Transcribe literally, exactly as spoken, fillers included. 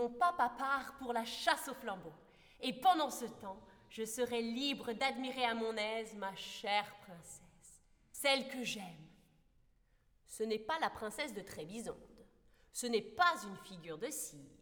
Mon papa part pour la chasse aux flambeaux. Et pendant ce temps, je serai libre d'admirer à mon aise ma chère princesse, celle que j'aime. Ce n'est pas la princesse de Trébizonde. Ce n'est pas une figure de cire.